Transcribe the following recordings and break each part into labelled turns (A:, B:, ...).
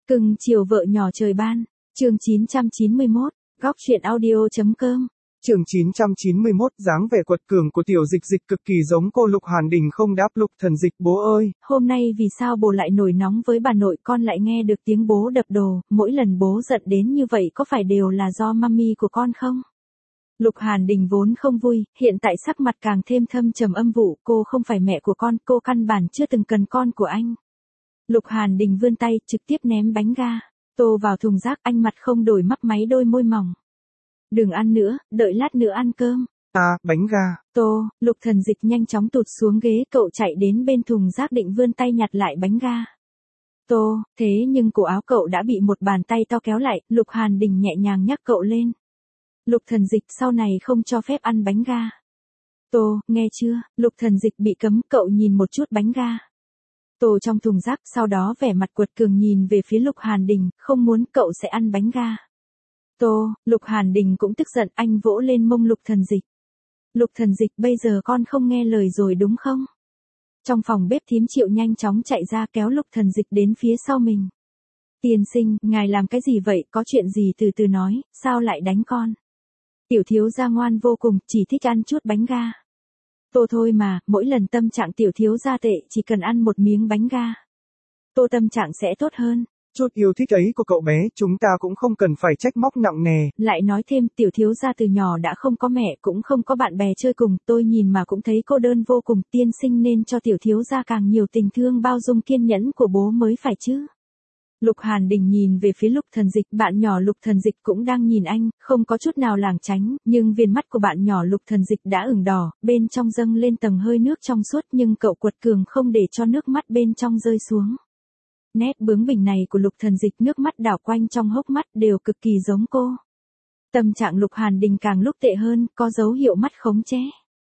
A: Cưng chiều vợ nhỏ trời ban, chương 991, góc truyện audio.com.
B: Chương 991 dáng vẻ quật cường của tiểu dịch dịch cực kỳ giống cô Lục Hàn Đình không đáp. Lục Thần Dịch bố ơi.
A: Hôm nay vì sao bố lại nổi nóng với bà nội, con lại nghe được tiếng bố đập đồ, mỗi lần bố giận đến như vậy có phải đều là do mami của con không? Lục Hàn Đình vốn không vui, hiện tại sắc mặt càng thêm thâm trầm âm vụ, cô không phải mẹ của con, cô căn bản chưa từng cần con của anh. Lục Hàn Đình vươn tay, trực tiếp ném bánh ga, tô vào thùng rác, anh mặt không đổi mấp máy đôi môi mỏng. Đừng ăn nữa, đợi lát nữa ăn cơm.
B: Bánh ga.
A: Tô, Lục Thần Dịch nhanh chóng tụt xuống ghế, cậu chạy đến bên thùng rác định vươn tay nhặt lại bánh ga. Tô, thế nhưng cổ áo cậu đã bị một bàn tay to kéo lại, Lục Hàn Đình nhẹ nhàng nhắc cậu lên. Lục Thần Dịch sau này không cho phép ăn bánh ga. Tô, nghe chưa, Lục Thần Dịch bị cấm, cậu nhìn một chút bánh ga. Tô trong thùng rác, sau đó vẻ mặt quật cường nhìn về phía Lục Hàn Đình, không muốn cậu sẽ ăn bánh ga. Tô, Lục Hàn Đình cũng tức giận, anh vỗ lên mông Lục Thần Dịch. Lục Thần Dịch, bây giờ con không nghe lời rồi đúng không? Trong phòng bếp thím Triệu nhanh chóng chạy ra kéo Lục Thần Dịch đến phía sau mình. Tiên sinh, ngài làm cái gì vậy, có chuyện gì từ từ nói, sao lại đánh con? Tiểu thiếu gia ngoan vô cùng, chỉ thích ăn chút bánh ga. Tô thôi mà, mỗi lần tâm trạng tiểu thiếu gia tệ, chỉ cần ăn một miếng bánh ga. Tô tâm trạng sẽ tốt hơn.
B: Chút yêu thích ấy của cậu bé, chúng ta cũng không cần phải trách móc nặng nề.
A: Lại nói thêm, tiểu thiếu gia từ nhỏ đã không có mẹ, cũng không có bạn bè chơi cùng, tôi nhìn mà cũng thấy cô đơn vô cùng, tiên sinh nên cho tiểu thiếu gia càng nhiều tình thương bao dung kiên nhẫn của bố mới phải chứ. Lục Hàn Đình nhìn về phía Lục Thần Dịch, bạn nhỏ Lục Thần Dịch cũng đang nhìn anh, không có chút nào lảng tránh, nhưng viền mắt của bạn nhỏ Lục Thần Dịch đã ửng đỏ, bên trong dâng lên tầng hơi nước trong suốt, nhưng cậu quật cường không để cho nước mắt bên trong rơi xuống. Nét bướng bỉnh này của Lục Thần Dịch, nước mắt đảo quanh trong hốc mắt đều cực kỳ giống cô. Tâm trạng Lục Hàn Đình càng lúc tệ hơn, có dấu hiệu mắt khống chế.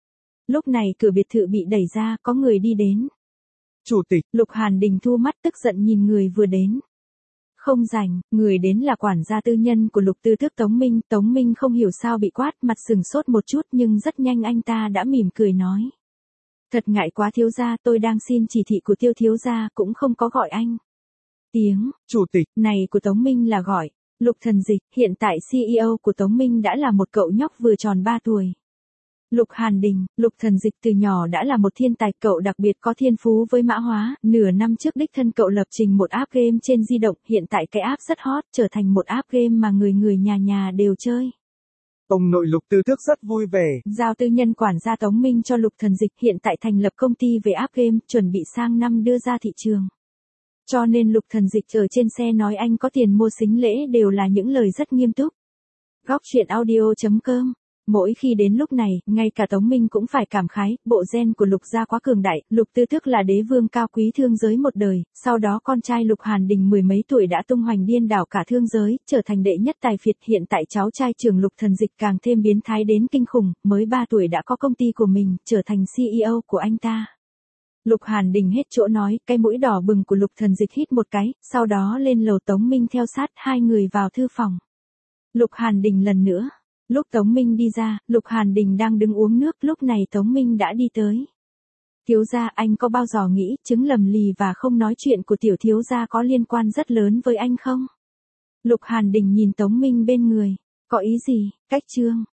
A: Lúc này cửa biệt thự bị đẩy ra, có người đi đến.
B: Chủ tịch.
A: Lục Hàn Đình thu mắt tức giận nhìn người vừa đến. Không rảnh, người đến là quản gia tư nhân của Lục Tư Tước Tống Minh không hiểu sao bị quát, mặt sừng sốt một chút nhưng rất nhanh anh ta đã mỉm cười nói. Thật ngại quá thiếu gia, tôi đang xin chỉ thị của Tiêu thiếu gia, cũng không có gọi anh. Tiếng,
B: chủ tịch,
A: này của Tống Minh là gọi, Lục Thần Dịch, hiện tại CEO của Tống Minh đã là một cậu nhóc vừa tròn 3 tuổi. Lục Hàn Đình, Lục Thần Dịch từ nhỏ đã là một thiên tài, cậu đặc biệt có thiên phú với mã hóa, nửa năm trước đích thân cậu lập trình một app game trên di động, hiện tại cái app rất hot, trở thành một app game mà người nhà nhà đều chơi.
B: Ông nội Lục Tư Tước rất vui vẻ.
A: Giao tư nhân quản gia Tống Minh cho Lục Thần Dịch, hiện tại thành lập công ty về app game, chuẩn bị sang năm đưa ra thị trường. Cho nên Lục Thần Dịch ở trên xe nói anh có tiền mua sính lễ đều là những lời rất nghiêm túc. Góc truyện audio.com. Mỗi khi đến lúc này, ngay cả Tống Minh cũng phải cảm khái, bộ gen của Lục gia quá cường đại, Lục Tư Tước là đế vương cao quý thương giới một đời, sau đó con trai Lục Hàn Đình mười mấy tuổi đã tung hoành điên đảo cả thương giới, trở thành đệ nhất tài phiệt, hiện tại cháu trai trưởng Lục Thần Dịch càng thêm biến thái đến kinh khủng, mới 3 tuổi đã có công ty của mình, trở thành CEO của anh ta. Lục Hàn Đình hết chỗ nói, cái mũi đỏ bừng của Lục Thần Dịch hít một cái, sau đó lên lầu, Tống Minh theo sát, hai người vào thư phòng. Lục Hàn Đình lần nữa. Lúc Tống Minh đi ra, Lục Hàn Đình đang đứng uống nước, lúc này Tống Minh đã đi tới. Thiếu gia, anh có bao giờ nghĩ chứng lầm lì và không nói chuyện của tiểu thiếu gia có liên quan rất lớn với anh không? Lục Hàn Đình nhìn Tống Minh bên người. Có ý gì? Cách chương.